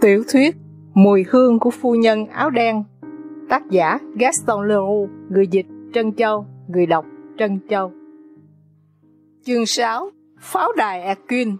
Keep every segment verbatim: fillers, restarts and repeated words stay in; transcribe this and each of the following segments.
Tiểu thuyết Mùi hương của phu nhân áo đen. Tác giả Gaston Leroux. Người dịch Trân Châu. Người đọc Trân Châu. Chương sáu. Pháo đài Erquin.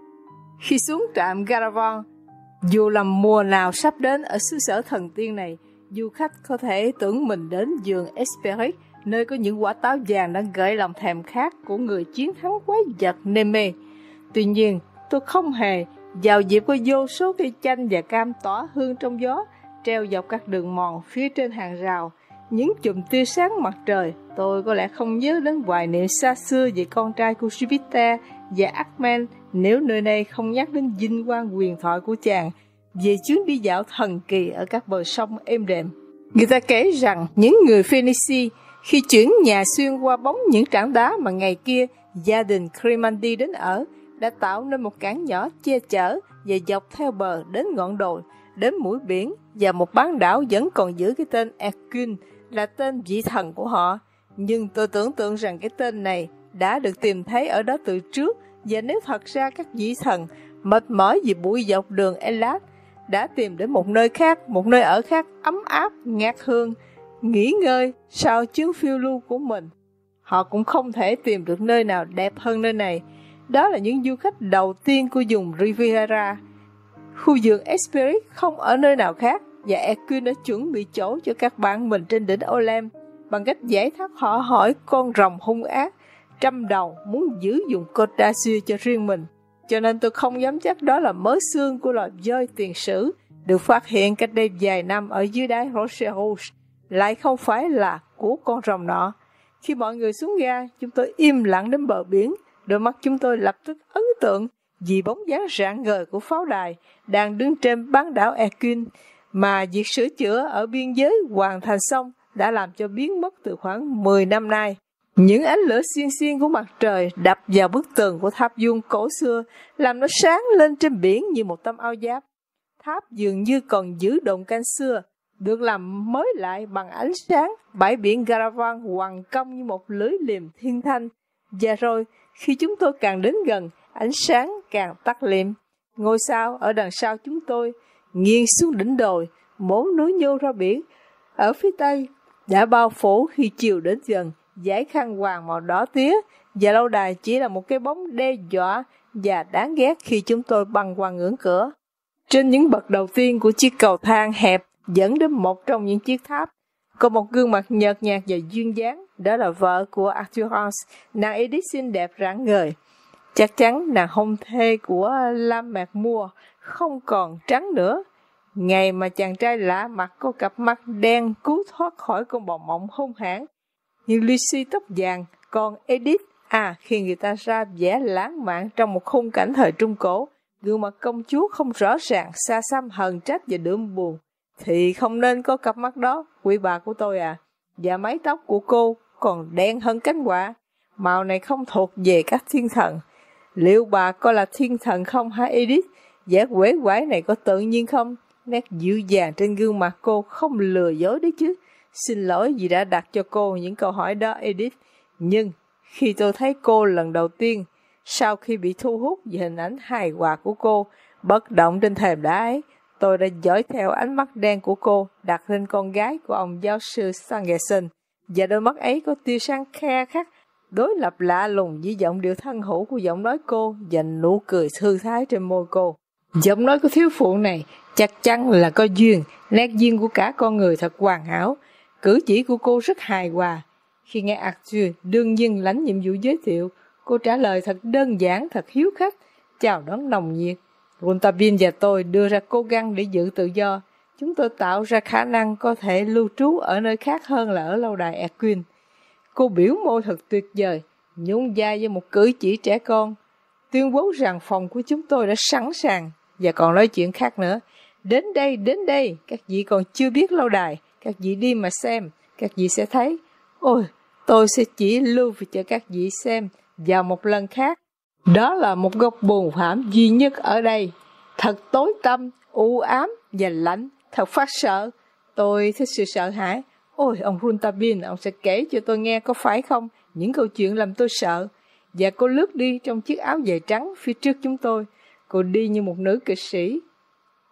Khi xuống trạm Garavan, dù là mùa nào sắp đến ở xứ sở thần tiên này, du khách có thể tưởng mình đến vườn Hesperides, nơi có những quả táo vàng đang gợi lòng thèm khát của người chiến thắng quái vật Neme. Tuy nhiên, tôi không hề. Vào dịp có vô số cây chanh và cam tỏa hương trong gió, treo dọc các đường mòn phía trên hàng rào, những chùm tia sáng mặt trời, tôi có lẽ không nhớ đến hoài niệm xa xưa về con trai của Jupiter và Acmen nếu nơi đây không nhắc đến vinh quang huyền thoại của chàng về chuyến đi dạo thần kỳ ở các bờ sông êm đềm. Người ta kể rằng những người Phoenicia khi chuyển nhà xuyên qua bóng những trảng đá mà ngày kia gia đình Crimandi đến ở, đã tạo nên một cảng nhỏ che chở và dọc theo bờ đến ngọn đồi, đến mũi biển và một bán đảo vẫn còn giữ cái tên Erquin là tên vị thần của họ. Nhưng tôi tưởng tượng rằng cái tên này đã được tìm thấy ở đó từ trước, và nếu thật ra các vị thần mệt mỏi vì bụi dọc đường Elat đã tìm đến một nơi khác, một nơi ở khác ấm áp, ngát hương, nghỉ ngơi sau chuyến phiêu lưu của mình, họ cũng không thể tìm được nơi nào đẹp hơn nơi này. Đó là những du khách đầu tiên của vùng Riviera. Khu vườn Hesperides không ở nơi nào khác, và Erquin đã chuẩn bị chỗ cho các bạn mình trên đỉnh Olympe bằng cách giải thác họ hỏi con rồng hung ác trăm đầu muốn giữ dùng Côte d'Azur cho riêng mình. Cho nên tôi không dám chắc đó là mớ xương của loài voi tiền sử được phát hiện cách đây vài năm ở dưới đáy Roche Rouge, lại không phải là của con rồng nọ. Khi mọi người xuống ga, chúng tôi im lặng đến bờ biển. Đôi mắt chúng tôi lập tức ấn tượng vì bóng dáng rạng ngời của pháo đài đang đứng trên bán đảo Erquin mà việc sửa chữa ở biên giới hoàn thành xong đã làm cho biến mất từ khoảng mười năm nay. Những ánh lửa xiên xiên của mặt trời đập vào bức tường của tháp vuông cổ xưa làm nó sáng lên trên biển như một tấm áo giáp. Tháp dường như còn giữ đồn canh xưa, được làm mới lại bằng ánh sáng. Bãi biển Garavan hoàng cong như một lưỡi liềm thiên thanh. Và rồi, khi chúng tôi càng đến gần, ánh sáng càng tắt liệm. Ngôi sao ở đằng sau chúng tôi nghiêng xuống đỉnh đồi, bốn núi nhô ra biển. Ở phía tây đã bao phủ khi chiều đến gần, dải khăn hoàng màu đỏ tía, và lâu đài chỉ là một cái bóng đe dọa và đáng ghét khi chúng tôi băng qua ngưỡng cửa. Trên những bậc đầu tiên của chiếc cầu thang hẹp dẫn đến một trong những chiếc tháp, có một gương mặt nhợt nhạt và duyên dáng. Đó là vợ của Arthurance, nàng Edith xinh đẹp rạng ngời. Chắc chắn nàng hôn thê của Lammermoor không còn trắng nữa. Ngày mà chàng trai lạ mặt có cặp mắt đen cứu thoát khỏi con bò mộng hung hãn. Nhưng Lucy tóc vàng, còn Edith, à khi người ta ra vẻ lãng mạn trong một khung cảnh thời Trung Cổ, gương mặt công chúa không rõ ràng, xa xăm, hờn trách và đượm buồn, thì không nên có cặp mắt đó, quý bà của tôi à. Và mái tóc của cô còn đen hơn cánh quạ. Màu này không thuộc về các thiên thần. Liệu bà coi là thiên thần không hả Edith? Vẻ quể quải này có tự nhiên không? Nét dịu dàng trên gương mặt cô không lừa dối đấy chứ. Xin lỗi vì đã đặt cho cô những câu hỏi đó Edith. Nhưng khi tôi thấy cô lần đầu tiên, sau khi bị thu hút vì hình ảnh hài hòa của cô bất động trên thềm đá ấy, tôi đã dõi theo ánh mắt đen của cô đặt lên con gái của ông giáo sư Stangerson, và đôi mắt ấy có tia sáng khe khắc, đối lập lạ lùng với giọng điệu thân hữu của giọng nói cô và nụ cười thư thái trên môi cô. Giọng nói của thiếu phụ này chắc chắn là có duyên, nét duyên của cả con người thật hoàn hảo. Cử chỉ của cô rất hài hòa. Khi nghe Arthur đương nhiên lãnh nhiệm vụ giới thiệu, cô trả lời thật đơn giản, thật hiếu khách, chào đón nồng nhiệt. Rontabin và tôi đưa ra cố gắng để giữ tự do. Chúng tôi tạo ra khả năng có thể lưu trú ở nơi khác hơn là ở lâu đài Erquin. Cô biểu môi thật tuyệt vời, nhún vai với một cử chỉ trẻ con, tuyên bố rằng phòng của chúng tôi đã sẵn sàng, và còn nói chuyện khác nữa. Đến đây, đến đây, các vị còn chưa biết lâu đài, các vị đi mà xem, các vị sẽ thấy. Ôi, tôi sẽ chỉ lưu cho các vị xem vào một lần khác. Đó là một góc buồn thảm duy nhất ở đây, thật tối tăm, u ám và lạnh, thật phát sợ. Tôi thích sự sợ hãi. Ôi, ông Rontabin, ông sẽ kể cho tôi nghe có phải không, những câu chuyện làm tôi sợ. Và cô lướt đi trong chiếc áo dài trắng phía trước chúng tôi. Cô đi như một nữ kịch sĩ.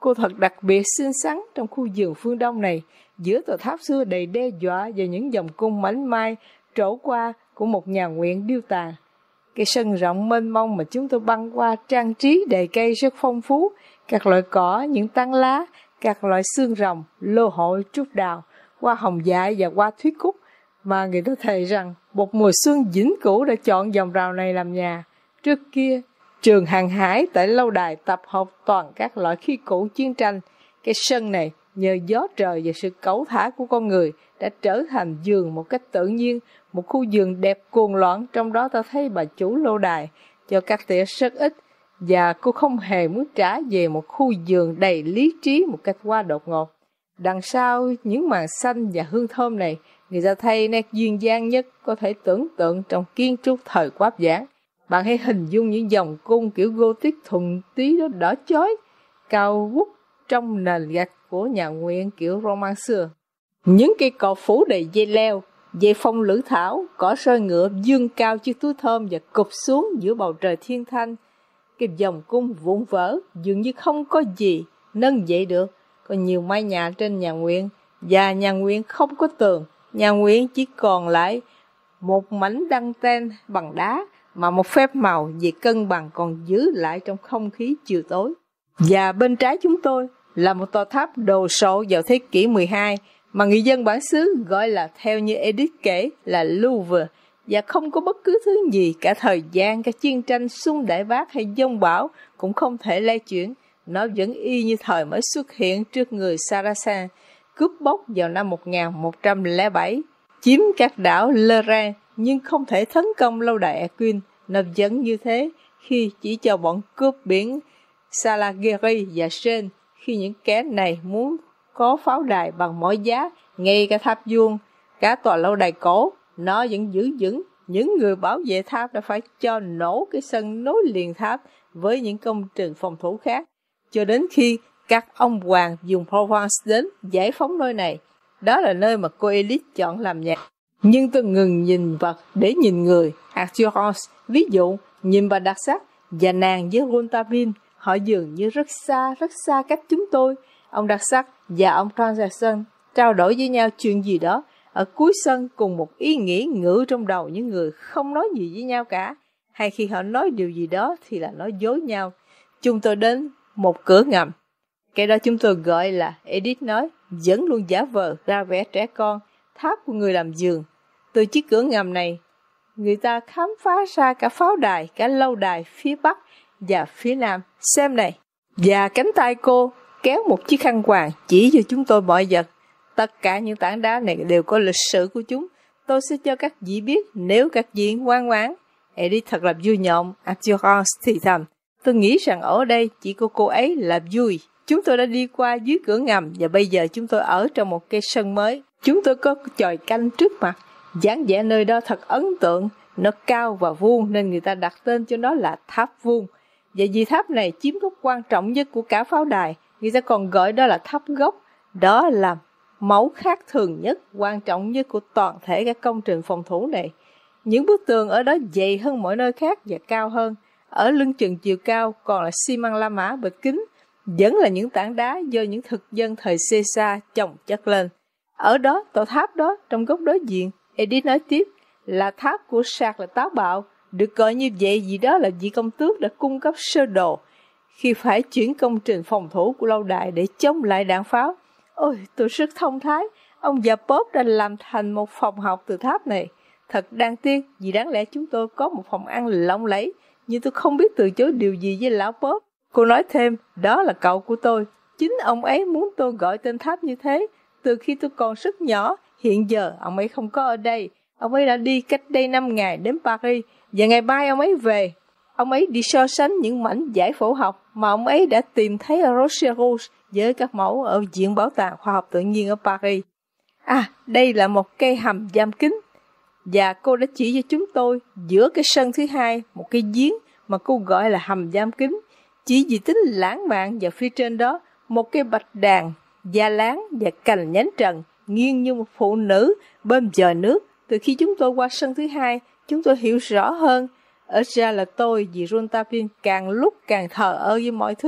Cô thật đặc biệt xinh xắn trong khu vườn phương Đông này, giữa tòa tháp xưa đầy đe dọa và những dòng cung mảnh mai trổ qua của một nhà nguyện điêu tàn. Cái sân rộng mênh mông mà chúng tôi băng qua trang trí đầy cây rất phong phú, các loại cỏ, những tán lá, các loại xương rồng, lô hội, trúc đào, hoa hồng dại và hoa thúy cúc, mà người ta thề rằng một mùa xuân vĩnh cửu đã chọn dòng rào này làm nhà. Trước kia, trường hàng hải tại lâu đài tập hợp toàn các loại khí cụ chiến tranh. Cái sân này nhờ gió trời và sự cẩu thả của con người đã trở thành vườn một cách tự nhiên, một khu vườn đẹp cuồng loạn. Trong đó ta thấy bà chủ lâu đài cho các tỉa rất ít, và cô không hề muốn trả về một khu vườn đầy lý trí một cách quá đột ngột. Đằng sau những màn xanh và hương thơm này, người ta thấy nét duyên dáng nhất có thể tưởng tượng trong kiến trúc thời Quáp Giảng. Bạn hãy hình dung những dòng cung kiểu Gothic thuần túy đó đỏ chói, cao vút trong nền gạch của nhà nguyện kiểu Roman xưa. Những cây cọ phủ đầy dây leo, dây phong lữ thảo, cỏ soi ngựa dương cao chiếc túi thơm và cụp xuống giữa bầu trời thiên thanh. Cái dòng cung vụn vỡ dường như không có gì nâng dậy được. Có nhiều mái nhà trên nhà nguyện, và nhà nguyện không có tường. Nhà nguyện chỉ còn lại một mảnh đăng ten bằng đá, mà một phép màu về cân bằng còn giữ lại trong không khí chiều tối. Và bên trái chúng tôi là một tòa tháp đồ sộ vào thế kỷ mười hai, mà người dân bản xứ gọi là, theo như Edith kể, là Louvre, và không có bất cứ thứ gì cả thời gian, cả chiến tranh, xung đại bác hay dông bão cũng không thể lay chuyển. Nó vẫn y như thời mới xuất hiện trước người Saracen, cướp bóc vào năm một nghìn một trăm lẻ bảy, chiếm các đảo Lorraine, nhưng không thể tấn công lâu đài Aquin. Nó vẫn như thế khi chỉ cho bọn cướp biển Salagheri và Seine, khi những kẻ này muốn có pháo đài bằng mọi giá, ngay cả tháp vuông, cả tòa lâu đài cổ, nó vẫn giữ vững. Những người bảo vệ tháp đã phải cho nổ cái sân nối liền tháp với những công trình phòng thủ khác, cho đến khi các ông hoàng dùng Provence đến giải phóng nơi này. Đó là nơi mà cô Elise chọn làm nhà. Nhưng tôi ngừng nhìn vật để nhìn người. Arthurance, ví dụ, nhìn bà đặc sắc, và nàng với Rontabin, họ dường như rất xa, rất xa cách chúng tôi. Ông đặc sắc và ông Transaction trao đổi với nhau chuyện gì đó ở cuối sân cùng một ý nghĩ ngự trong đầu những người không nói gì với nhau cả, hay khi họ nói điều gì đó thì là nói dối nhau. Chúng tôi đến một cửa ngầm. Cái đó chúng tôi gọi là, Edith nói, vẫn luôn giả vờ ra vẻ trẻ con, tháp của người làm giường. Từ chiếc cửa ngầm này, người ta khám phá ra cả pháo đài, cả lâu đài phía Bắc và phía Nam. Xem này. Và cánh tay cô kéo một chiếc khăn quàng chỉ cho chúng tôi mọi vật. Tất cả những tảng đá này đều có lịch sử của chúng. Tôi sẽ cho các vị biết nếu các vị ngoan ngoãn. Edith thật là vui nhộn, Arthurance thì thầm. Tôi nghĩ rằng ở đây chỉ có cô ấy là vui. Chúng tôi đã đi qua dưới cửa ngầm và bây giờ chúng tôi ở trong một cây sân mới. Chúng tôi có chòi canh trước mặt. Dáng vẻ nơi đó thật ấn tượng. Nó cao và vuông nên người ta đặt tên cho nó là tháp vuông. Và vì tháp này chiếm góc quan trọng nhất của cả pháo đài, người ta còn gọi đó là tháp gốc. Đó là mẫu khác thường nhất, quan trọng nhất của toàn thể các công trình phòng thủ này. Những bức tường ở đó dày hơn mọi nơi khác và cao hơn. Ở lưng chừng chiều cao còn là xi măng La Mã bịch kính, vẫn là những tảng đá do những thực dân thời Caesar chồng chất lên. Ở đó, tòa tháp đó, trong góc đối diện, Edith nói tiếp, là tháp của Sạc là táo bạo. Được gọi như vậy vì đó là vị công tước đã cung cấp sơ đồ khi phải chuyển công trình phòng thủ của lâu đài để chống lại đạn pháo. Ôi, tôi rất thông thái. Ông già Pop đã làm thành một phòng học từ tháp này. Thật đáng tiếc vì đáng lẽ chúng tôi có một phòng ăn lộng lẫy, nhưng tôi không biết từ chối điều gì với lão Pop. Cô nói thêm, đó là cậu của tôi. Chính ông ấy muốn tôi gọi tên tháp như thế. Từ khi tôi còn rất nhỏ, hiện giờ ông ấy không có ở đây. Ông ấy đã đi cách đây năm ngày đến Paris, và ngày mai ông ấy về. Ông ấy đi so sánh những mảnh giải phẫu học mà ông ấy đã tìm thấy ở Rocher Rouge với các mẫu ở Viện Bảo tàng Khoa học Tự nhiên ở Paris. À, đây là một cây hầm giam kính. Và cô đã chỉ cho chúng tôi giữa cái sân thứ hai một cái giếng mà cô gọi là hầm giam kính. Chỉ vì tính lãng mạn, và phía trên đó một cây bạch đàn, da láng và cành nhánh trần nghiêng như một phụ nữ bên dời nước. Từ khi chúng tôi qua sân thứ hai, chúng tôi hiểu rõ hơn. Ở ra là tôi vì Rontabin càng lúc càng thờ ơ với mọi thứ,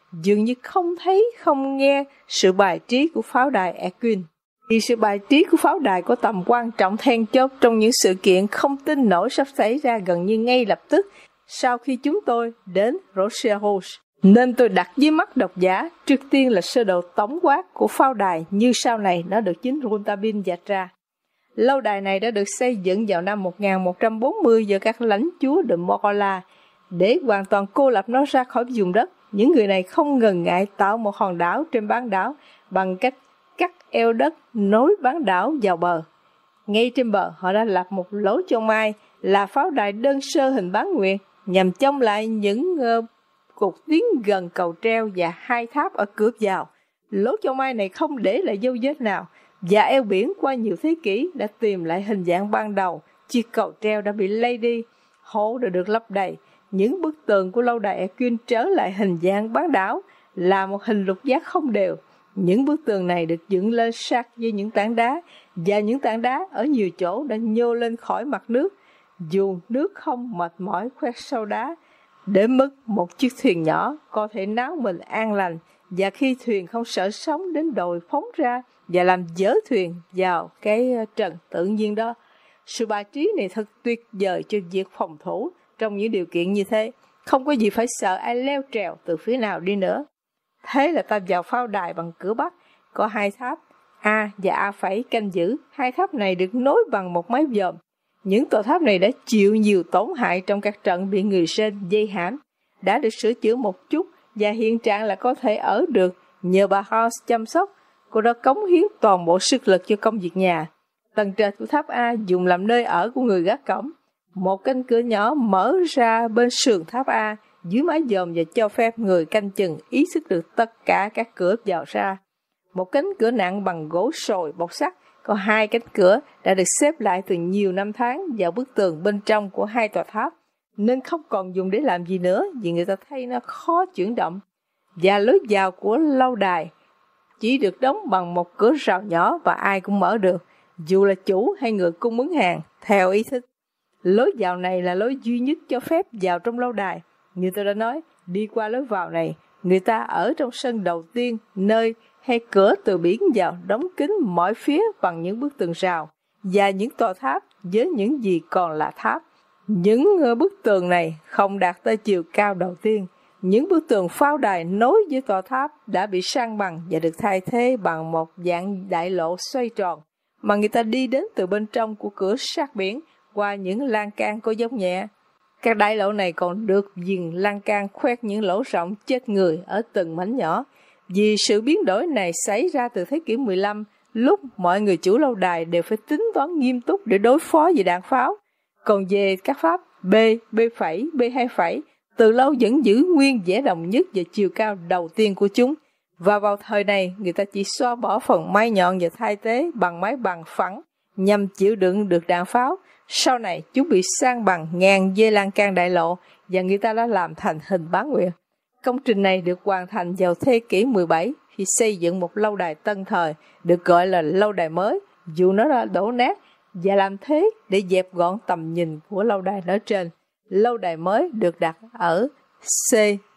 dường như không thấy, không nghe sự bài trí của pháo đài Erskine. Vì sự bài trí của pháo đài có tầm quan trọng then chốt trong những sự kiện không tin nổi sắp xảy ra gần như ngay lập tức sau khi chúng tôi đến Rochelle. Nên tôi đặt dưới mắt độc giả trước tiên là sơ đồ tổng quát của pháo đài như sau này nó được chính Rouletabille vạch ra. Lâu đài này đã được xây dựng vào năm một nghìn một trăm bốn mươi do các lãnh chúa de Morola để hoàn toàn cô lập nó ra khỏi vùng đất. Những người này không ngần ngại tạo một hòn đảo trên bán đảo bằng cách cắt eo đất nối bán đảo vào bờ. Ngay trên bờ, họ đã lập một lỗ châu mai là pháo đài đơn sơ hình bán nguyệt nhằm chống lại những uh, cuộc tiến gần cầu treo và hai tháp ở cửa vào. Lỗ châu mai này không để lại dấu vết nào, và eo biển qua nhiều thế kỷ đã tìm lại hình dạng ban đầu. Chiếc cầu treo đã bị lay đi, hố đã được lấp đầy. Những bức tường của lâu đài Erskine trở lại hình dạng bán đảo là một hình lục giác không đều. Những bức tường này được dựng lên sát với những tảng đá, và những tảng đá ở nhiều chỗ đã nhô lên khỏi mặt nước, dù nước không mệt mỏi khoét sâu đá, đến mức một chiếc thuyền nhỏ có thể náo mình an lành, và khi thuyền không sợ sóng đến đồi phóng ra và làm dở thuyền vào cái trần tự nhiên đó. Sự bài trí này thật tuyệt vời cho việc phòng thủ trong những điều kiện như thế. Không có gì phải sợ ai leo trèo từ phía nào đi nữa. Thế là ta vào pháo đài bằng cửa Bắc, có hai tháp A và A phẩy canh giữ. Hai tháp này được nối bằng một mái vòm. Những tòa tháp này đã chịu nhiều tổn hại trong các trận bị người Sen dây hãm, đã được sửa chữa một chút và hiện trạng là có thể ở được nhờ bà House chăm sóc. Cô đã cống hiến toàn bộ sức lực cho công việc nhà. Tầng trệt của tháp A dùng làm nơi ở của người gác cổng. Một cánh cửa nhỏ mở ra bên sườn tháp A dưới mái vòm và cho phép người canh chừng ý thức được tất cả các cửa vào ra. Một cánh cửa nặng bằng gỗ sồi bọc sắt, có hai cánh cửa đã được xếp lại từ nhiều năm tháng vào bức tường bên trong của hai tòa tháp, nên không còn dùng để làm gì nữa vì người ta thấy nó khó chuyển động. Và lối vào của lâu đài chỉ được đóng bằng một cửa rào nhỏ và ai cũng mở được, dù là chủ hay người cung ứng hàng, theo ý thích. Lối vào này là lối duy nhất cho phép vào trong lâu đài. Như tôi đã nói, đi qua lối vào này, người ta ở trong sân đầu tiên, nơi hay cửa từ biển vào đóng kín mọi phía bằng những bức tường rào và những tòa tháp với những gì còn là tháp. Những bức tường này không đạt tới chiều cao đầu tiên. Những bức tường pháo đài nối với tòa tháp đã bị san bằng và được thay thế bằng một dạng đại lộ xoay tròn mà người ta đi đến từ bên trong của cửa sát biển qua những lan can có dốc nhẹ. Các đại lộ này còn được viền lan can khoét những lỗ rộng chết người ở từng mảnh nhỏ. Vì sự biến đổi này xảy ra từ thế kỷ mười lăm, lúc mọi người chủ lâu đài đều phải tính toán nghiêm túc để đối phó với đạn pháo. Còn về các pháp B, B phẩy, B hai phẩy, từ lâu vẫn giữ nguyên vẻ đồng nhất và chiều cao đầu tiên của chúng. Và vào thời này, người ta chỉ xóa bỏ phần mái nhọn và thay thế bằng mái bằng phẳng nhằm chịu đựng được đạn pháo. Sau này, chúng bị san bằng ngàn dây lan can đại lộ và người ta đã làm thành hình bán nguyệt. Công trình này được hoàn thành vào thế kỷ mười bảy khi xây dựng một lâu đài tân thời được gọi là lâu đài mới, dù nó đã đổ nát, và làm thế để dẹp gọn tầm nhìn của lâu đài nói trên. Lâu đài mới được đặt ở C,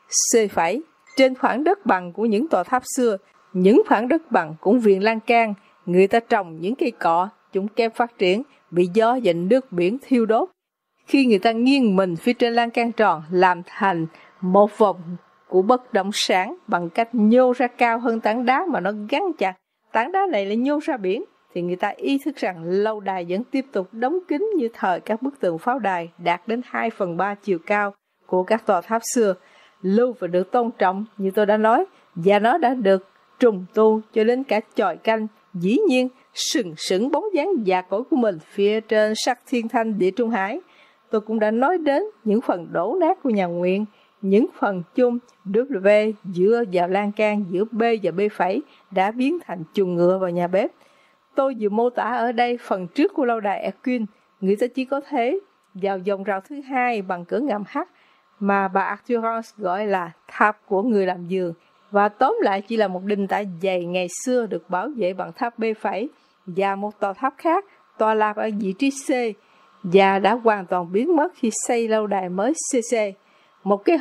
C phẩy, trên khoảng đất bằng của những tòa tháp xưa. Những khoảng đất bằng cũng viền lan can, người ta trồng những cây cọ, chúng kém phát triển, bị gió và nước biển thiêu đốt. Khi người ta nghiêng mình phía trên lan can tròn, làm thành một vòng của bất động sản bằng cách nhô ra cao hơn tảng đá mà nó gắn chặt, tảng đá này lại nhô ra biển, thì người ta ý thức rằng lâu đài vẫn tiếp tục đóng kín như thời các bức tường pháo đài đạt đến hai phần ba chiều cao của các tòa tháp xưa, lưu và được tôn trọng như tôi đã nói, và nó đã được trùng tu cho đến cả chòi canh, dĩ nhiên sừng sững bóng dáng già cỗi của mình phía trên sắc thiên thanh địa trung hải. Tôi cũng đã nói đến những phần đổ nát của nhà nguyện, những phần chung W dựa vào lan can giữa B và B phẩy đã biến thành chuồng ngựa vào nhà bếp. Tôi vừa mô tả ở đây phần trước của lâu đài Erskine, người ta chỉ có thể vào vòng rào thứ hai bằng cửa ngầm H mà bà Arthurance gọi là tháp của người làm giường, và tóm lại chỉ là một đinh tả dày ngày xưa được bảo vệ bằng tháp B phẩy và một tòa tháp khác tọa lạc ở vị trí C và đã hoàn toàn biến mất khi xây lâu đài mới C C. Một cái hố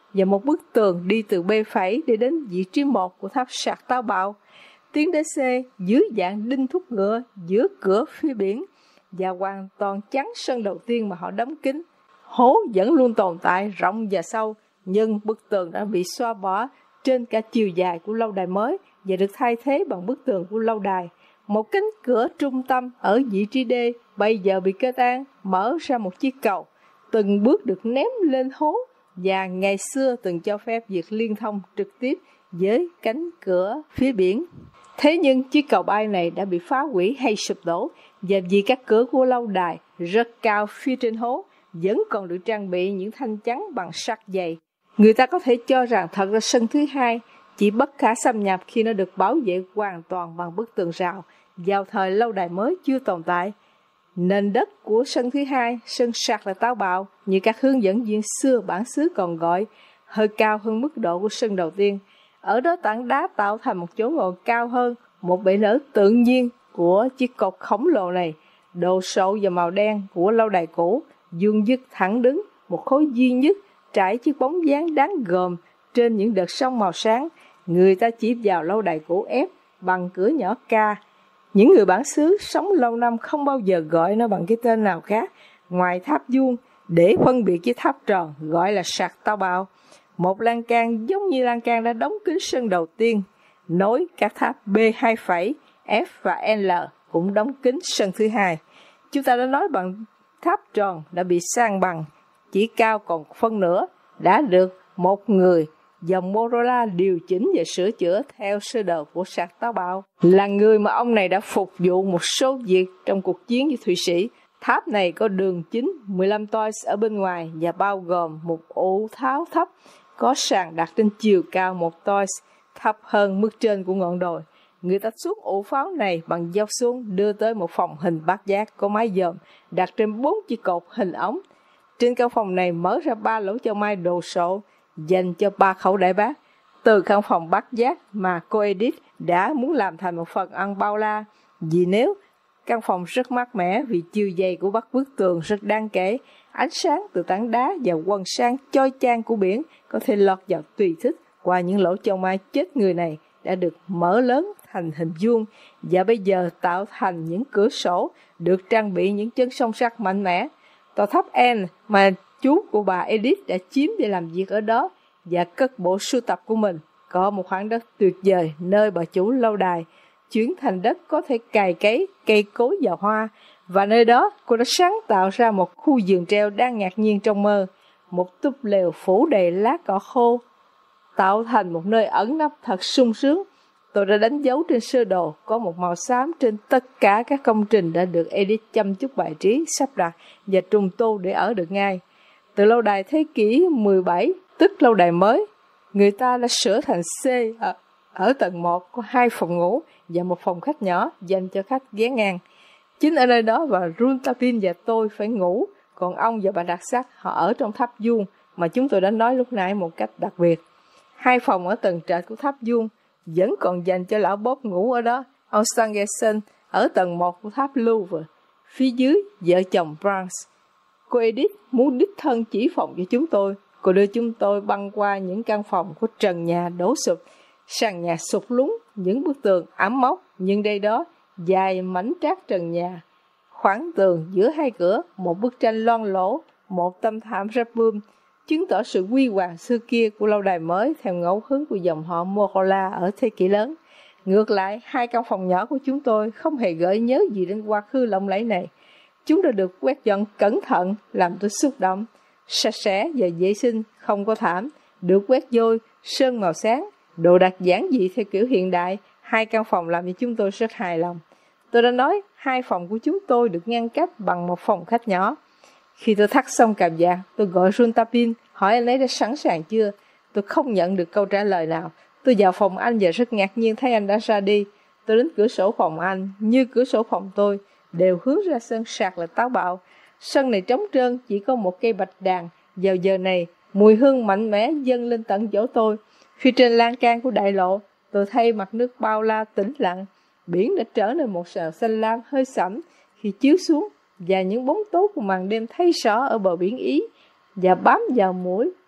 và một bức tường đi từ B phẩy để đến vị trí một của tháp sạc táo bạo. Tiến đến C dưới dạng đinh thúc ngựa giữa cửa phía biển và hoàn toàn chắn sân đầu tiên mà họ đóng kín. Hố vẫn luôn tồn tại rộng và sâu, nhưng bức tường đã bị xóa bỏ trên cả chiều dài của lâu đài mới và được thay thế bằng bức tường của lâu đài. Một cánh cửa trung tâm ở vị trí D bây giờ bị kết án, mở ra một chiếc cầu, từng bước được ném lên hố và ngày xưa từng cho phép việc liên thông trực tiếp với cánh cửa phía biển. Thế nhưng chiếc cầu bay này đã bị phá hủy hay sụp đổ, và vì các cửa của lâu đài rất cao phía trên hố vẫn còn được trang bị những thanh chắn bằng sắt dày. Người ta có thể cho rằng thật ra sân thứ hai chỉ bất khả xâm nhập khi nó được bảo vệ hoàn toàn bằng bức tường rào. Vào thời lâu đài mới chưa tồn tại, nền đất của sân thứ hai, sân sạt là táo bạo, như các hướng dẫn viên xưa bản xứ còn gọi, hơi cao hơn mức độ của sân đầu tiên. Ở đó tảng đá tạo thành một chỗ ngồi cao hơn, một bệ nở tự nhiên của chiếc cột khổng lồ này, đồ sộ và màu đen của lâu đài cũ, vuông vức thẳng đứng, một khối duy nhất trải chiếc bóng dáng đáng gờm trên những đợt sông màu sáng. Người ta chỉ vào lâu đài cũ ép bằng cửa nhỏ ca. Những người bản xứ sống lâu năm không bao giờ gọi nó bằng cái tên nào khác ngoài tháp vuông để phân biệt với tháp tròn gọi là sạc táo bạo. Một lan can giống như lan can đã đóng kín sân đầu tiên, nối các tháp B hai phẩy, F và L cũng đóng kín sân thứ hai. Chúng ta đã nói bằng tháp tròn đã bị san bằng, chỉ cao còn phân nửa, đã được một người dòng Motorola điều chỉnh và sửa chữa theo sơ đồ của sạc táo bạo. Là người mà ông này đã phục vụ một số việc trong cuộc chiến với Thụy Sĩ. Tháp này có đường chính mười lăm toises ở bên ngoài và bao gồm một ụ tháo thấp có sàn đặt trên chiều cao một toises, thấp hơn mức trên của ngọn đồi. Người ta xuất ụ pháo này bằng dốc xuống đưa tới một phòng hình bát giác có mái dòm đặt trên bốn chiếc cột hình ống. Trên căn phòng này mở ra ba lỗ cho mai đồ sộ dành cho ba khẩu đại bác. Từ căn phòng bát giác mà cô Edith đã muốn làm thành một phần ăn bao la, vì nếu căn phòng rất mát mẻ vì chiều dày của bức bức tường rất đáng kể, ánh sáng từ tảng đá và quầng sáng chói chang của biển có thể lọt vào tùy thích qua những lỗ châu mai chết người này đã được mở lớn thành hình vuông và bây giờ tạo thành những cửa sổ được trang bị những chân song sắt mạnh mẽ. Tòa tháp N mà chú của bà Edith đã chiếm để làm việc ở đó và cất bộ sưu tập của mình có một khoảng đất tuyệt vời nơi bà chủ lâu đài chuyển thành đất có thể cày cấy cây cối và hoa, và nơi đó cô đã sáng tạo ra một khu vườn treo đang ngạc nhiên trong mơ, một túp lều phủ đầy lá cỏ khô tạo thành một nơi ẩn nấp thật sung sướng. Tôi đã đánh dấu trên sơ đồ có một màu xám trên tất cả các công trình đã được Edith chăm chút bài trí, sắp đặt và trùng tu để ở được ngay. Từ lâu đài thế kỷ mười bảy, tức lâu đài mới, người ta đã sửa thành C. Ở, ở tầng một có hai phòng ngủ và một phòng khách nhỏ dành cho khách ghé ngang. Chính ở nơi đó và Runtapin và tôi phải ngủ, còn ông và bà đặc sắc họ ở trong tháp vuông mà chúng tôi đã nói lúc nãy một cách đặc biệt. Hai phòng ở tầng trệt của tháp vuông vẫn còn dành cho lão Bob ngủ ở đó. Ông Stangerson ở tầng một của tháp Louvre. Phía dưới, vợ chồng Branch. Cô Edith muốn đích thân chỉ phòng cho chúng tôi. Cô đưa chúng tôi băng qua những căn phòng của trần nhà đổ sụp, sàn nhà sụt lún, những bức tường ẩm mốc, nhưng đây đó dài mảnh trát trần nhà. Khoảng tường giữa hai cửa, một bức tranh loang lỗ, một tấm thảm Rapum, chứng tỏ sự huy hoàng xưa kia của lâu đài mới theo ngẫu hứng của dòng họ Motorola ở thế kỷ lớn. Ngược lại, hai căn phòng nhỏ của chúng tôi không hề gợi nhớ gì đến quá khứ lộng lẫy này. Chúng đã được quét dọn cẩn thận, làm tôi xúc động, sạch sẽ và vệ sinh, không có thảm, được quét vôi, sơn màu sáng, đồ đạc giản dị theo kiểu hiện đại. Hai căn phòng làm cho chúng tôi rất hài lòng. Tôi đã nói hai phòng của chúng tôi được ngăn cách bằng một phòng khách nhỏ. Khi tôi thắt xong càm vạt, tôi gọi Runtapin, hỏi anh ấy đã sẵn sàng chưa. Tôi không nhận được câu trả lời nào. Tôi vào phòng anh và rất ngạc nhiên thấy anh đã ra đi. Tôi đến cửa sổ phòng anh, như cửa sổ phòng tôi, đều hướng ra sân sạc là táo bạo. Sân này trống trơn, chỉ có một cây bạch đàn. Vào giờ này, mùi hương mạnh mẽ dâng lên tận chỗ tôi. Phía trên lan can của đại lộ, tôi thấy mặt nước bao la tĩnh lặng. Biển đã trở nên một màu xanh lam hơi sẫm khi chiếu xuống, và những bóng tối của màn đêm thấy rõ ở bờ biển Ý và bám vào mũi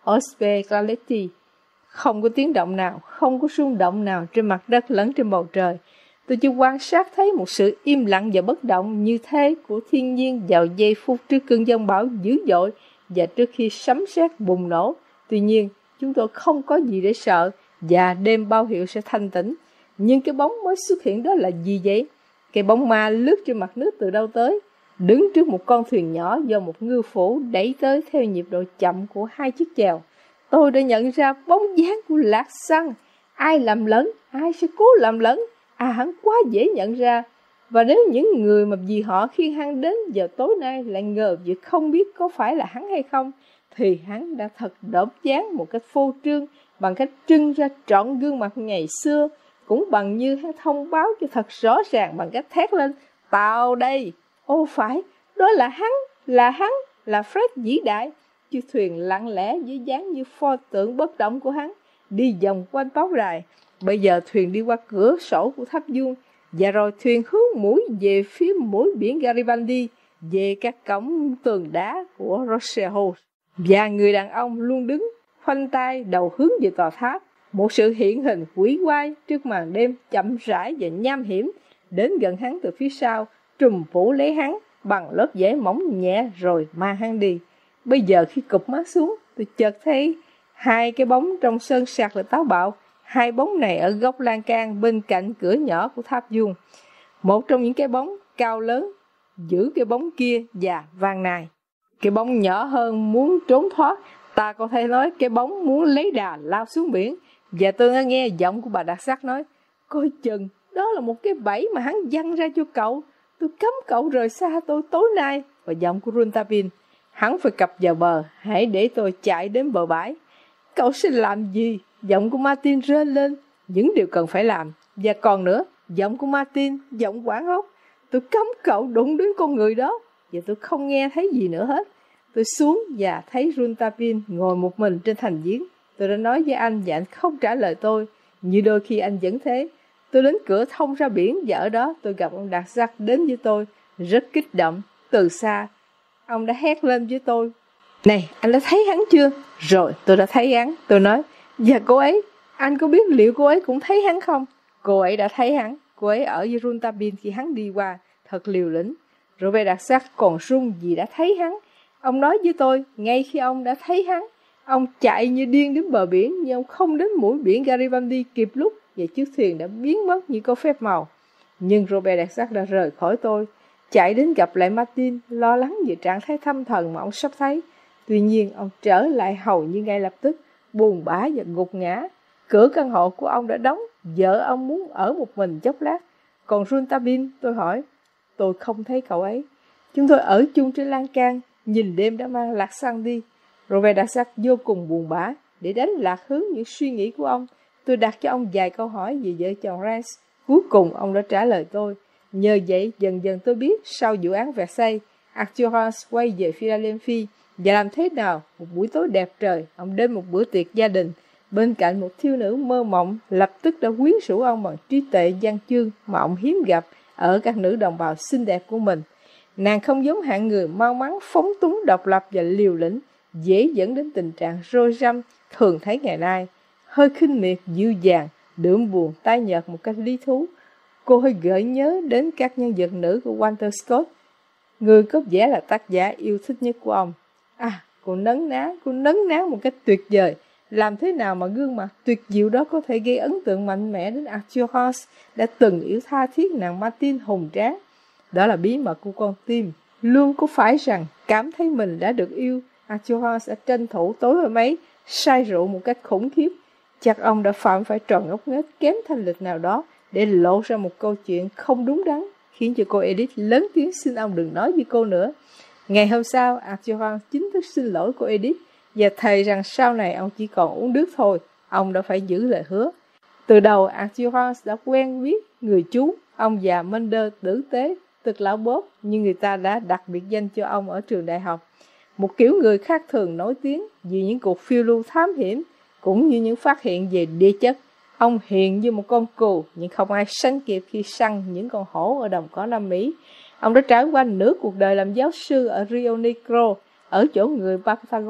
Ospe Galetti. Không có tiếng động nào, không có rung động nào trên mặt đất lẫn trên bầu trời. Tôi chỉ quan sát thấy một sự im lặng và bất động như thế của thiên nhiên vào giây phút trước cơn giông bão dữ dội và trước khi sấm sét bùng nổ. Tuy nhiên, chúng tôi không có gì để sợ và đêm báo hiệu sẽ thanh tĩnh. Nhưng cái bóng mới xuất hiện đó là gì vậy? Cái bóng ma lướt trên mặt nước từ đâu tới, đứng trước một con thuyền nhỏ do một ngư phủ đẩy tới theo nhịp độ chậm của hai chiếc chèo. Tôi đã nhận ra bóng dáng của Lạc Xăng. Ai làm lẫn, ai sẽ cố làm lẫn. À, hắn quá dễ nhận ra. Và nếu những người mà vì họ khiêng hắn đến giờ tối nay lại ngờ việc không biết có phải là hắn hay không, thì hắn đã thật đổm dáng một cách phô trương bằng cách trưng ra trọn gương mặt ngày xưa, cũng bằng như hắn thông báo cho thật rõ ràng bằng cách thét lên: "Tao đây!" Ô phải, đó là hắn, là hắn, là Fred vĩ đại. Chiếc thuyền lặng lẽ dưới dáng như pho tượng bất động của hắn, đi vòng quanh báo đài. Bây giờ thuyền đi qua cửa sổ của tháp vuông, và rồi thuyền hướng mũi về phía mũi biển Garibaldi, về các cổng tường đá của Rochelle. Và người đàn ông luôn đứng khoanh tay đầu hướng về tòa tháp, một sự hiện hình quỷ quái trước màn đêm chậm rãi và nham hiểm, đến gần hắn từ phía sau, trùm phủ lấy hắn bằng lớp vải mỏng nhẹ rồi mang hắn đi. Bây giờ khi cụp mắt xuống, tôi chợt thấy hai cái bóng trong sơn sạc là táo bạo. Hai bóng này ở góc lan can bên cạnh cửa nhỏ của tháp vuông. Một trong những cái bóng cao lớn giữ cái bóng kia và vàng nài. Cái bóng nhỏ hơn muốn trốn thoát. Ta có thể nói cái bóng muốn lấy đà lao xuống biển. Và tôi đã nghe giọng của bà đặc sắc nói: "Coi chừng, đó là một cái bẫy mà hắn văng ra cho cậu. Tôi cấm cậu rời xa tôi tối nay." Và giọng của Runtapin: "Hắn phải cập vào bờ, hãy để tôi chạy đến bờ bãi." "Cậu sẽ làm gì?" Giọng của Martin rên lên: "Những điều cần phải làm." Và còn nữa, giọng của Martin, giọng quảng hốt: "Tôi cấm cậu đụng đến con người đó." Và tôi không nghe thấy gì nữa hết. Tôi xuống và thấy Runtapin ngồi một mình trên thành giếng. Tôi đã nói với anh và anh không trả lời tôi, như đôi khi anh vẫn thế. Tôi đến cửa thông ra biển và ở đó tôi gặp ông Đạt Giác đến với tôi, rất kích động. Từ xa, ông đã hét lên với tôi: "Này, anh đã thấy hắn chưa?" Rồi, tôi đã thấy hắn. Tôi nói: "Và cô ấy, anh có biết liệu cô ấy cũng thấy hắn không?" Cô ấy đã thấy hắn. Cô ấy ở với Runtapin khi hắn đi qua, thật liều lĩnh. Robert Đặc Sắc còn run vì đã thấy hắn. Ông nói với tôi, ngay khi ông đã thấy hắn, ông chạy như điên đến bờ biển, nhưng ông không đến mũi biển Garibaldi kịp lúc, và chiếc thuyền đã biến mất như có phép màu. Nhưng Robert Đặc Sắc đã rời khỏi tôi, chạy đến gặp lại Martin, lo lắng về trạng thái tâm thần mà ông sắp thấy. Tuy nhiên, ông trở lại hầu như ngay lập tức, buồn bã và gục ngã. Cửa căn hộ của ông đã đóng, vợ ông muốn ở một mình chốc lát. Còn Runtapin, tôi hỏi: "Tôi không thấy cậu ấy." Chúng tôi ở chung trên lan can, nhìn đêm đã mang Lạc Xăng đi. Robert Đặc Sắc vô cùng buồn bã. Để đánh lạc hướng những suy nghĩ của ông, tôi đặt cho ông vài câu hỏi về vợ chồng Rice. Cuối cùng ông đã trả lời tôi. Nhờ vậy, dần dần tôi biết sau vụ án Versailles, Arthur Rance quay về Philadelphia và làm thế nào một buổi tối đẹp trời, ông đến một bữa tiệc gia đình bên cạnh một thiếu nữ mơ mộng, lập tức đã quyến rũ ông bằng trí tuệ văn chương mà ông hiếm gặp ở các nữ đồng bào xinh đẹp của mình. Nàng không giống hạng người mau mắn, phóng túng, độc lập và liều lĩnh, dễ dẫn đến tình trạng rối rắm thường thấy ngày nay. Hơi khinh miệt, dịu dàng, đượm buồn, tái nhợt một cách lý thú. Cô hơi gợi nhớ đến các nhân vật nữ của Walter Scott, người có vẻ là tác giả yêu thích nhất của ông. À, cô nấn ná, cô nấn ná một cách tuyệt vời. Làm thế nào mà gương mặt tuyệt diệu đó có thể gây ấn tượng mạnh mẽ đến Arthur Rance đã từng yêu tha thiết nàng Martin hùng tráng. Đó là bí mật của con tim. Luôn có phải rằng cảm thấy mình đã được yêu, Arthur Rance đã tranh thủ tối hôm ấy, say rượu một cách khủng khiếp. Chắc ông đã phạm phải trò ngốc nghếch kém thanh lịch nào đó để lộ ra một câu chuyện không đúng đắn, khiến cho cô Edith lớn tiếng xin ông đừng nói với cô nữa. Ngày hôm sau, Arthur Rance chính thức xin lỗi cô Edith và thề rằng sau này ông chỉ còn uống nước thôi. Ông đã phải giữ lời hứa. Từ đầu, Arthur Rance đã quen biết người chú, ông già Mender tử tế, tức lão Bob, như người ta đã đặc biệt danh cho ông ở trường đại học. Một kiểu người khác thường nổi tiếng vì những cuộc phiêu lưu thám hiểm, cũng như những phát hiện về địa chất. Ông hiền như một con cừu, nhưng không ai sánh kịp khi săn những con hổ ở đồng cỏ Nam Mỹ. Ông đã trải qua nửa cuộc đời làm giáo sư ở Rio Negro, ở chỗ người Patagon.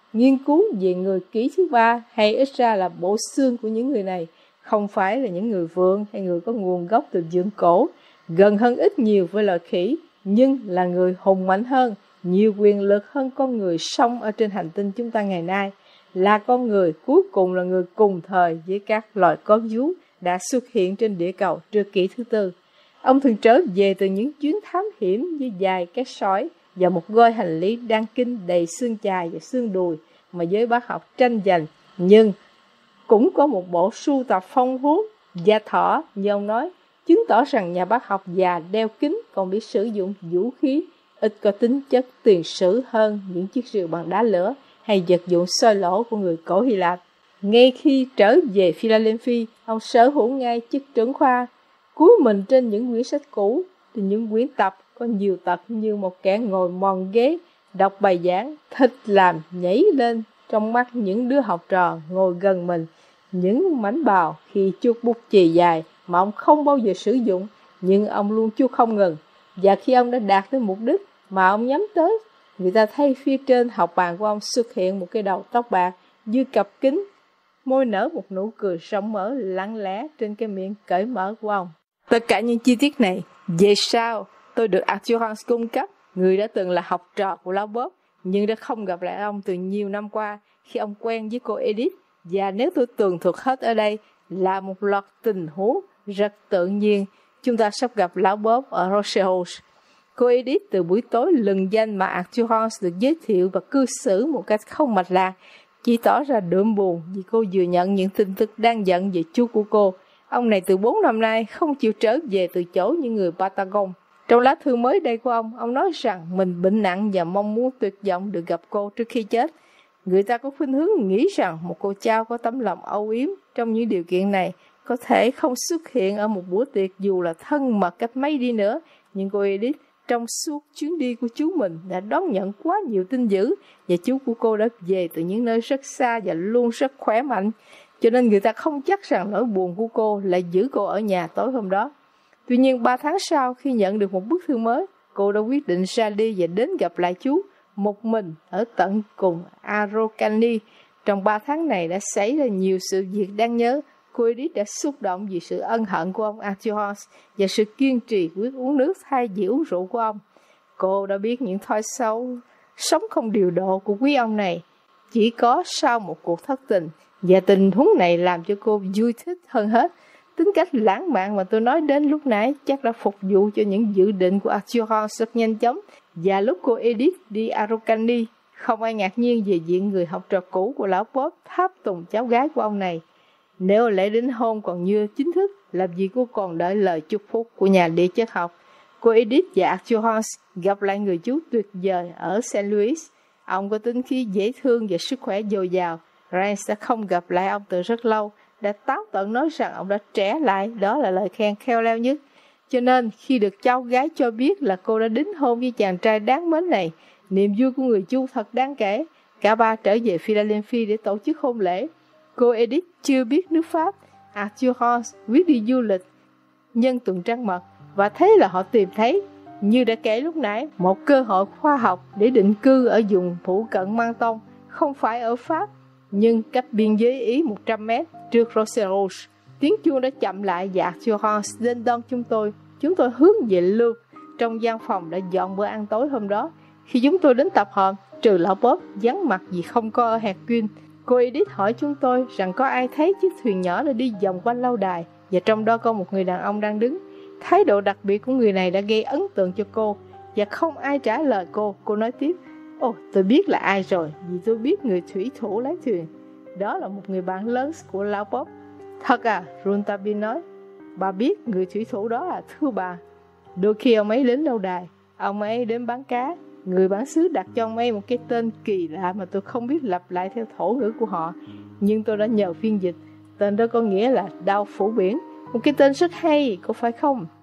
Nghiên cứu về người kỷ thứ ba hay ít ra là bộ xương của những người này không phải là những người vượn hay người có nguồn gốc từ viễn cổ, gần hơn ít nhiều với loài khỉ, nhưng là người hùng mạnh hơn, nhiều quyền lực hơn con người sống ở trên hành tinh chúng ta ngày nay, là con người cuối cùng là người cùng thời với các loài có vú đã xuất hiện trên địa cầu trước kỷ thứ tư. Ông thường trở về từ những chuyến thám hiểm với dài cái sỏi và một gôi hành lý đan kinh đầy xương chài và xương đùi mà giới bác học tranh giành, nhưng cũng có một bộ sưu tập phong phú và thỏ, như ông nói, chứng tỏ rằng nhà bác học già đeo kính còn biết sử dụng vũ khí ít có tính chất tiền sử hơn những chiếc rìu bằng đá lửa hay vật dụng soi lỗ của người cổ Hy Lạp. Ngay khi trở về Philadelphia, ông sở hữu ngay chức trưởng khoa, cúi mình trên những quyển sách cũ, thì những quyển tập có nhiều tật như một kẻ ngồi mòn ghế đọc bài giảng, thích làm nhảy lên trong mắt những đứa học trò ngồi gần mình, những mảnh bào khi chuốt bút chì dài mà ông không bao giờ sử dụng, nhưng ông luôn chuốt không ngừng. Và khi ông đã đạt đến mục đích mà ông nhắm tới, người ta thấy phía trên học bàn của ông xuất hiện một cái đầu tóc bạc như cặp kính, môi nở một nụ cười rộng mở lặng lẽ trên cái miệng cởi mở của ông. Tất cả những chi tiết này về sau tôi được Arthur Hans cung cấp, người đã từng là học trò của lão Bob nhưng đã không gặp lại ông từ nhiều năm qua khi ông quen với cô Edith. Và nếu tôi tường thuật hết ở đây là một loạt tình huống rất tự nhiên, chúng ta sắp gặp lão Bob ở Rochehouse. Cô Edith từ buổi tối lừng danh mà Arthur Hans được giới thiệu và cư xử một cách không mạch lạc, chỉ tỏ ra đượm buồn vì cô vừa nhận những tin tức đang giận về chú của cô. Ông này từ bốn năm nay không chịu trở về từ chỗ những người Patagon. Trong lá thư mới đây của ông, ông nói rằng mình bệnh nặng và mong muốn tuyệt vọng được gặp cô trước khi chết. Người ta có khuynh hướng nghĩ rằng một cô cháu có tấm lòng âu yếm trong những điều kiện này có thể không xuất hiện ở một bữa tiệc dù là thân mật cách mấy đi nữa. Nhưng cô Edith trong suốt chuyến đi của chú mình đã đón nhận quá nhiều tin dữ, và chú của cô đã về từ những nơi rất xa và luôn rất khỏe mạnh, cho nên người ta không chắc rằng nỗi buồn của cô lại giữ cô ở nhà tối hôm đó. Tuy nhiên ba tháng sau, khi nhận được một bức thư mới, cô đã quyết định ra đi và đến gặp lại chú một mình ở tận cùng Araucania. Trong ba tháng này đã xảy ra nhiều sự việc đáng nhớ. Cô Edith đã xúc động vì sự ân hận của ông Arthur Hans và sự kiên trì quyết uống nước thay vì uống rượu của ông. Cô đã biết những thói xấu, sống không điều độ của quý ông này chỉ có sau một cuộc thất tình, và tình huống này làm cho cô vui thích hơn hết. Tính cách lãng mạn mà tôi nói đến lúc nãy chắc đã phục vụ cho những dự định của Arthur Hans rất nhanh chóng. Và lúc cô Edith đi Araucania, không ai ngạc nhiên về diện người học trò cũ của lão Bob tháp tùng cháu gái của ông này. Nếu lễ đính hôn còn chưa chính thức, làm gì cô còn đợi lời chúc phúc của nhà địa chất học. Cô Edith và Arthur Hans gặp lại người chú tuyệt vời ở Saint Louis. Ông có tính khí dễ thương và sức khỏe dồi dào. Rance đã không gặp lại ông từ rất lâu, đã táo tợn nói rằng ông đã trẻ lại, đó là lời khen khéo léo nhất. Cho nên khi được cháu gái cho biết là cô đã đính hôn với chàng trai đáng mến này, niềm vui của người chú thật đáng kể. Cả ba trở về Philadelphia để tổ chức hôn lễ. Cô Edith chưa biết nước Pháp. Arthur Hans quyết đi du lịch nhân tuần trăng mật, và thế là họ tìm thấy, như đã kể lúc nãy, một cơ hội khoa học để định cư ở vùng phụ cận Menton, không phải ở Pháp, nhưng cách biên giới Ý một trăm mét trước Rocherouge. Tiếng chuông đã chậm lại và Arthur Hans đến đón chúng tôi. Chúng tôi hướng về Louvre. Trong gian phòng đã dọn bữa ăn tối hôm đó. Khi chúng tôi đến tập hợp, trừ lão Bob vắng mặt vì không có ở Hercule, cô Edith hỏi chúng tôi rằng có ai thấy chiếc thuyền nhỏ đã đi vòng quanh lâu đài, và trong đó có một người đàn ông đang đứng. Thái độ đặc biệt của người này đã gây ấn tượng cho cô, và không ai trả lời cô. Cô nói tiếp: "Ồ, tôi biết là ai rồi, vì tôi biết người thủy thủ lái thuyền. Đó là một người bạn lớn của lão Bob." "Thật à?" Rouletabille nói. "Bà biết người thủy thủ đó à?" "Thưa bà, đôi khi ông ấy đến lâu đài, ông ấy đến bán cá. Người bản xứ đặt cho ông ấy một cái tên kỳ lạ mà tôi không biết lặp lại theo thổ ngữ của họ, nhưng tôi đã nhờ phiên dịch. Tên đó có nghĩa là đao phủ biển, một cái tên rất hay, có phải không?"